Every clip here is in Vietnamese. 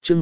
chương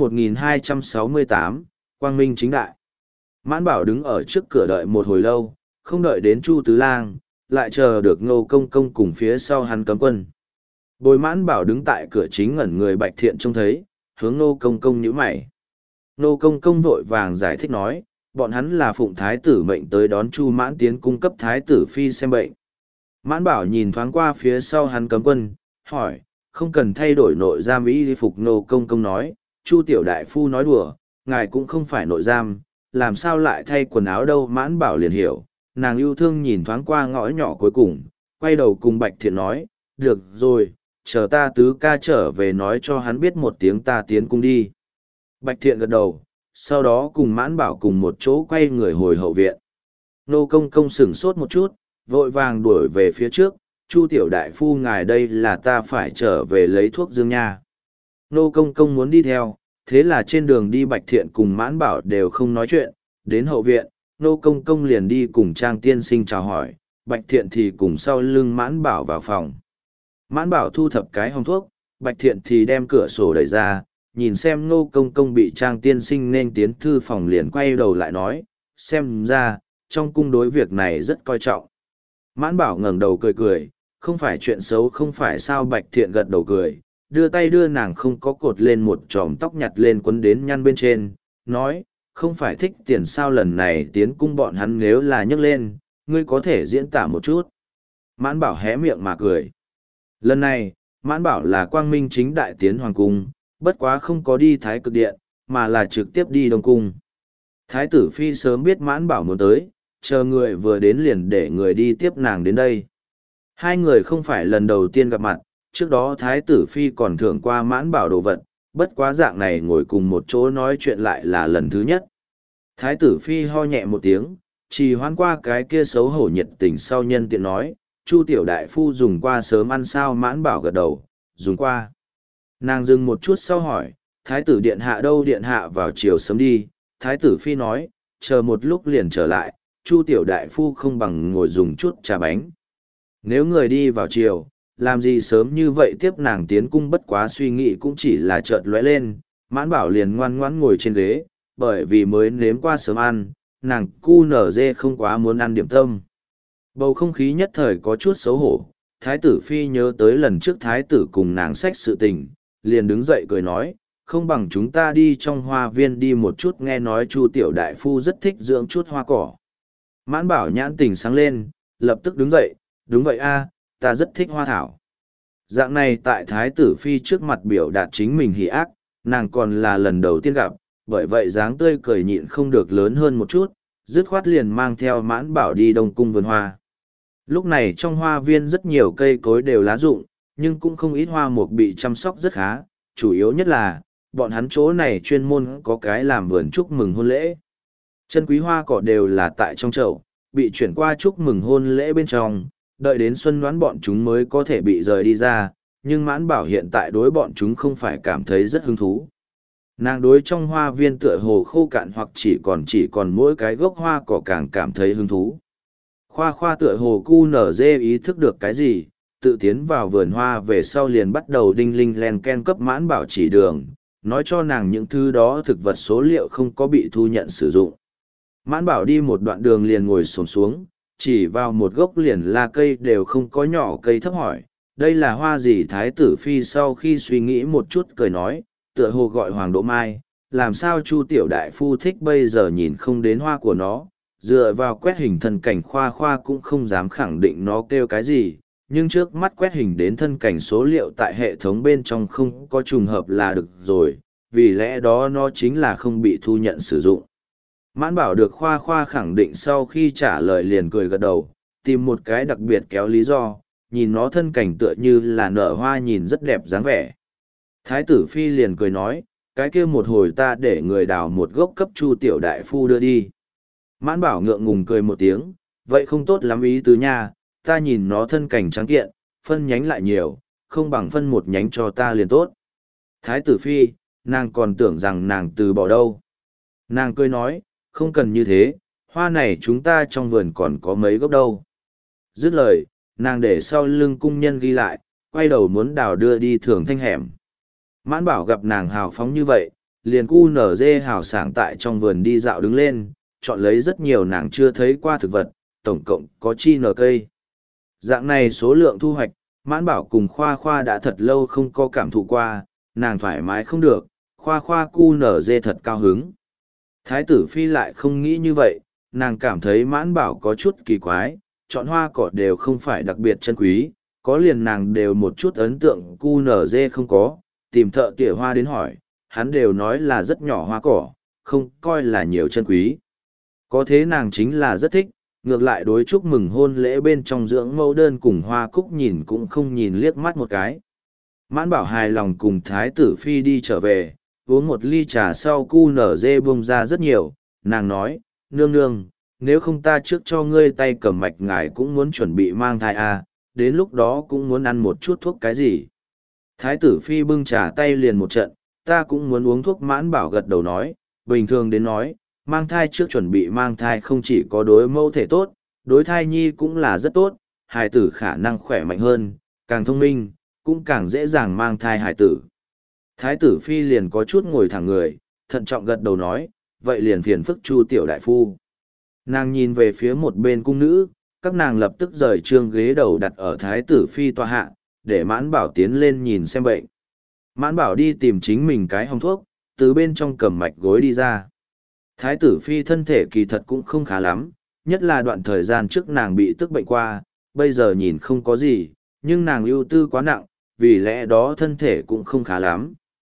1268, Quang Minh chính đại. Mãn Bảo đứng ở trước cửa đợi một hồi lâu, không đợi đến Chu Tứ Lang, lại chờ được Ngô Công Công cùng phía sau hắn cấm quân. Bồi Mãn Bảo đứng tại cửa chính ngẩn người Bạch Thiện trông thấy, hướng Ngô Công Công nhíu mày. Ngô Công Công vội vàng giải thích nói, bọn hắn là phụng thái tử mệnh tới đón Chu Mãn tiến cung cấp thái tử phi xem bệnh. Mãn Bảo nhìn thoáng qua phía sau hắn cấm quân, hỏi, không cần thay đổi nội giam y phục. Ngô Công Công nói, Chu tiểu đại phu nói đùa, ngài cũng không phải nội giam, làm sao lại thay quần áo đâu. Mãn Bảo liền hiểu, nàng yêu thương nhìn thoáng qua ngõ nhỏ cuối cùng, quay đầu cùng Bạch Thiện nói, được rồi, chờ ta tứ ca trở về nói cho hắn biết một tiếng, ta tiến cung đi. Bạch Thiện gật đầu, sau đó cùng Mãn Bảo cùng một chỗ quay người hồi hậu viện. Nô Công Công sửng sốt một chút, vội vàng đuổi về phía trước, Chu tiểu đại phu ngài đây là ta phải trở về lấy thuốc dương nha. Nô Công Công muốn đi theo, thế là trên đường đi Bạch Thiện cùng Mãn Bảo đều không nói chuyện, đến hậu viện, Nô Công Công liền đi cùng Trang tiên sinh chào hỏi, Bạch Thiện thì cùng sau lưng Mãn Bảo vào phòng. Mãn Bảo thu thập cái hòm thuốc, Bạch Thiện thì đem cửa sổ đẩy ra, nhìn xem Nô Công Công bị Trang tiên sinh nên tiến thư phòng, liền quay đầu lại nói, xem ra, trong cung đối việc này rất coi trọng. Mãn Bảo ngẩng đầu cười cười, không phải chuyện xấu không phải sao. Bạch Thiện gật đầu cười, đưa tay đưa nàng không có cột lên một chòm tóc nhặt lên quấn đến nhăn bên trên, nói, không phải thích tiền sao, lần này tiến cung bọn hắn nếu là nhấc lên, ngươi có thể diễn tả một chút. Mãn Bảo hé miệng mà cười. Lần này, Mãn Bảo là quang minh chính đại tiến hoàng cung, bất quá không có đi Thái Cực Điện, mà là trực tiếp đi Đông Cung. Thái tử Phi sớm biết Mãn Bảo muốn tới, chờ người vừa đến liền để người đi tiếp nàng đến đây. Hai người không phải lần đầu tiên gặp mặt, trước đó Thái tử Phi còn thưởng qua Mãn Bảo đồ vật, bất quá dạng này ngồi cùng một chỗ nói chuyện lại là lần thứ nhất. Thái tử Phi ho nhẹ một tiếng, trì hoãn qua cái kia xấu hổ nhiệt tình sau nhân tiện nói, Chu tiểu đại phu dùng qua sớm ăn sao. Mãn Bảo gật đầu, dùng qua. Nàng dừng một chút sau hỏi, Thái tử điện hạ đâu? Điện hạ vào chiều sớm đi. Thái tử Phi nói, chờ một lúc liền trở lại, Chu tiểu đại phu không bằng ngồi dùng chút trà bánh. Nếu người đi vào chiều, làm gì sớm như vậy tiếp nàng tiến cung? Bất quá suy nghĩ cũng chỉ là chợt lóe lên, Mãn Bảo liền ngoan ngoãn ngồi trên ghế, bởi vì mới nếm qua sớm ăn, nàng cu nở dê không quá muốn ăn điểm tâm. Bầu không khí nhất thời có chút xấu hổ, Thái tử Phi nhớ tới lần trước Thái tử cùng nàng xách sự tình, liền đứng dậy cười nói, không bằng chúng ta đi trong hoa viên đi một chút, nghe nói Chu tiểu đại phu rất thích dưỡng chút hoa cỏ. Mãn Bảo nhãn tình sáng lên, lập tức đứng dậy, đúng vậy a, ta rất thích hoa thảo. Dạng này tại Thái tử Phi trước mặt biểu đạt chính mình hỉ ác, nàng còn là lần đầu tiên gặp, bởi vậy dáng tươi cười nhịn không được lớn hơn một chút, dứt khoát liền mang theo Mãn Bảo đi Đông Cung vườn hoa. Lúc này trong hoa viên rất nhiều cây cối đều lá rụng, nhưng cũng không ít hoa mục bị chăm sóc rất khá, chủ yếu nhất là, bọn hắn chỗ này chuyên môn có cái làm vườn chúc mừng hôn lễ. Chân quý hoa cỏ đều là tại trong chậu, bị chuyển qua chúc mừng hôn lễ bên trong, đợi đến xuân đoán bọn chúng mới có thể bị rời đi ra, nhưng Mãn Bảo hiện tại đối bọn chúng không phải cảm thấy rất hứng thú. Nàng đối trong hoa viên tựa hồ khô cạn hoặc chỉ còn mỗi cái gốc hoa cỏ càng cảm thấy hứng thú. Khoa khoa tựa hồ cu nở dê ý thức được cái gì, tự tiến vào vườn hoa về sau liền bắt đầu đinh linh len ken cấp Mãn Bảo chỉ đường, nói cho nàng những thứ đó thực vật số liệu không có bị thu nhận sử dụng. Mãn Bảo đi một đoạn đường liền ngồi xổm xuống, chỉ vào một gốc liền la cây đều không có nhỏ cây thấp hỏi, đây là hoa gì? Thái tử Phi sau khi suy nghĩ một chút cười nói, tựa hồ gọi Hoàng Đỗ Mai, làm sao Chu tiểu đại phu thích bây giờ nhìn không đến hoa của nó, dựa vào quét hình thân cảnh khoa khoa cũng không dám khẳng định nó kêu cái gì, nhưng trước mắt quét hình đến thân cảnh số liệu tại hệ thống bên trong không có trùng hợp là được rồi, vì lẽ đó nó chính là không bị thu nhận sử dụng. Mãn Bảo được khoa khoa khẳng định sau khi trả lời liền cười gật đầu, tìm một cái đặc biệt kéo lý do, nhìn nó thân cảnh tựa như là nở hoa nhìn rất đẹp dáng vẻ. Thái tử Phi liền cười nói, cái kia một hồi ta để người đào một gốc cấp Chu tiểu đại phu đưa đi. Mãn Bảo ngượng ngùng cười một tiếng, vậy không tốt lắm ý tứ nha, ta nhìn nó thân cảnh trắng kiện, phân nhánh lại nhiều, không bằng phân một nhánh cho ta liền tốt. Thái tử Phi, nàng còn tưởng rằng nàng từ bỏ đâu. Nàng cười nói, không cần như thế, hoa này chúng ta trong vườn còn có mấy gốc đâu. Dứt lời, nàng để sau lưng cung nhân ghi lại, quay đầu muốn đào đưa đi Thường Thanh hẻm. Mãn Bảo gặp nàng hào phóng như vậy, liền cu nở dê hào sảng tại trong vườn đi dạo đứng lên, chọn lấy rất nhiều nàng chưa thấy qua thực vật, tổng cộng có chi nở cây. Dạng này số lượng thu hoạch, Mãn Bảo cùng Khoa Khoa đã thật lâu không có cảm thụ qua, nàng thoải mái không được, Khoa Khoa cu nở dê thật cao hứng. Thái tử Phi lại không nghĩ như vậy, nàng cảm thấy Mãn Bảo có chút kỳ quái, chọn hoa cỏ đều không phải đặc biệt chân quý, có liền nàng đều một chút ấn tượng cu nở dê không có, tìm thợ tỉa hoa đến hỏi, hắn đều nói là rất nhỏ hoa cỏ, không coi là nhiều chân quý. Có thế nàng chính là rất thích, ngược lại đối chúc mừng hôn lễ bên trong dưỡng mẫu đơn cùng hoa cúc nhìn cũng không nhìn liếc mắt một cái. Mãn Bảo hài lòng cùng Thái tử Phi đi trở về, uống một ly trà sau cu nở dê bông ra rất nhiều, nàng nói, nương nương, nếu không ta trước cho ngươi tay cầm mạch ngài cũng muốn chuẩn bị mang thai à, đến lúc đó cũng muốn ăn một chút thuốc cái gì. Thái tử Phi bưng trà tay liền một trận, ta cũng muốn uống thuốc. Mãn Bảo gật đầu nói, bình thường đến nói, mang thai trước chuẩn bị mang thai không chỉ có đối mẫu thể tốt, đối thai nhi cũng là rất tốt, hài tử khả năng khỏe mạnh hơn, càng thông minh, cũng càng dễ dàng mang thai hài tử. Thái tử Phi liền có chút ngồi thẳng người, thận trọng gật đầu nói, vậy liền phiền phức Chu tiểu đại phu. Nàng nhìn về phía một bên cung nữ, các nàng lập tức rời trương ghế đầu đặt ở Thái tử Phi tọa hạ, để Mãn Bảo tiến lên nhìn xem bệnh. Mãn Bảo đi tìm chính mình cái hồng thuốc, từ bên trong cầm mạch gối đi ra. Thái tử Phi thân thể kỳ thật cũng không khá lắm, nhất là đoạn thời gian trước nàng bị tức bệnh qua, bây giờ nhìn không có gì, nhưng nàng ưu tư quá nặng, vì lẽ đó thân thể cũng không khá lắm.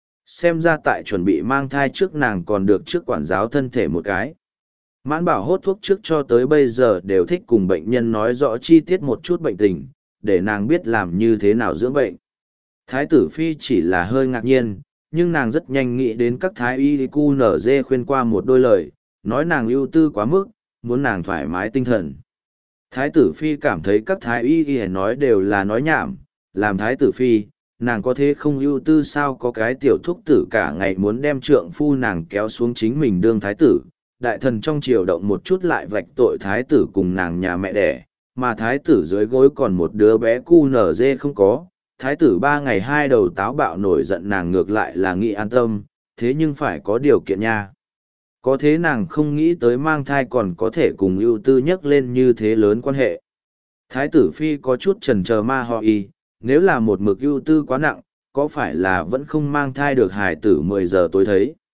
Xem ra tại chuẩn bị mang thai trước nàng còn được trước quản giáo thân thể một cái. Mãn Bảo hốt thuốc trước cho tới bây giờ đều thích cùng bệnh nhân nói rõ chi tiết một chút bệnh tình, để nàng biết làm như thế nào dưỡng bệnh. Thái tử Phi chỉ là hơi ngạc nhiên, nhưng nàng rất nhanh nghĩ đến các thái y cu nở dê khuyên qua một đôi lời, nói nàng ưu tư quá mức, muốn nàng thoải mái tinh thần. Thái tử Phi cảm thấy các thái y nói đều là nói nhảm, làm Thái tử Phi, nàng có thế không ưu tư sao, có cái tiểu thúc tử cả ngày muốn đem trượng phu nàng kéo xuống chính mình đương thái tử. Đại thần trong triều động một chút lại vạch tội thái tử cùng nàng nhà mẹ đẻ, mà thái tử dưới gối còn một đứa bé cu nở dê không có. Thái tử 3 ngày 2 đầu táo bạo nổi giận, nàng ngược lại là nghĩ an tâm, thế nhưng phải có điều kiện nha. Có thế nàng không nghĩ tới mang thai còn có thể cùng ưu tư nhắc lên như thế lớn quan hệ. Thái tử Phi có chút chần chờ ma ho y, nếu là một mực ưu tư quá nặng, có phải là vẫn không mang thai được hài tử 10 giờ tối thấy.